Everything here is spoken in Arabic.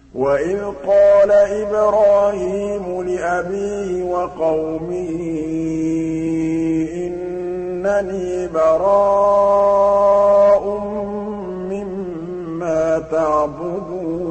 وَإِذْ قَالَ إِبْرَاهِيمُ لِأَبِيهِ وَقَوْمِهِ إِنَّنِي بَرَاءٌ مِّمَّا تَعْبُدُونَ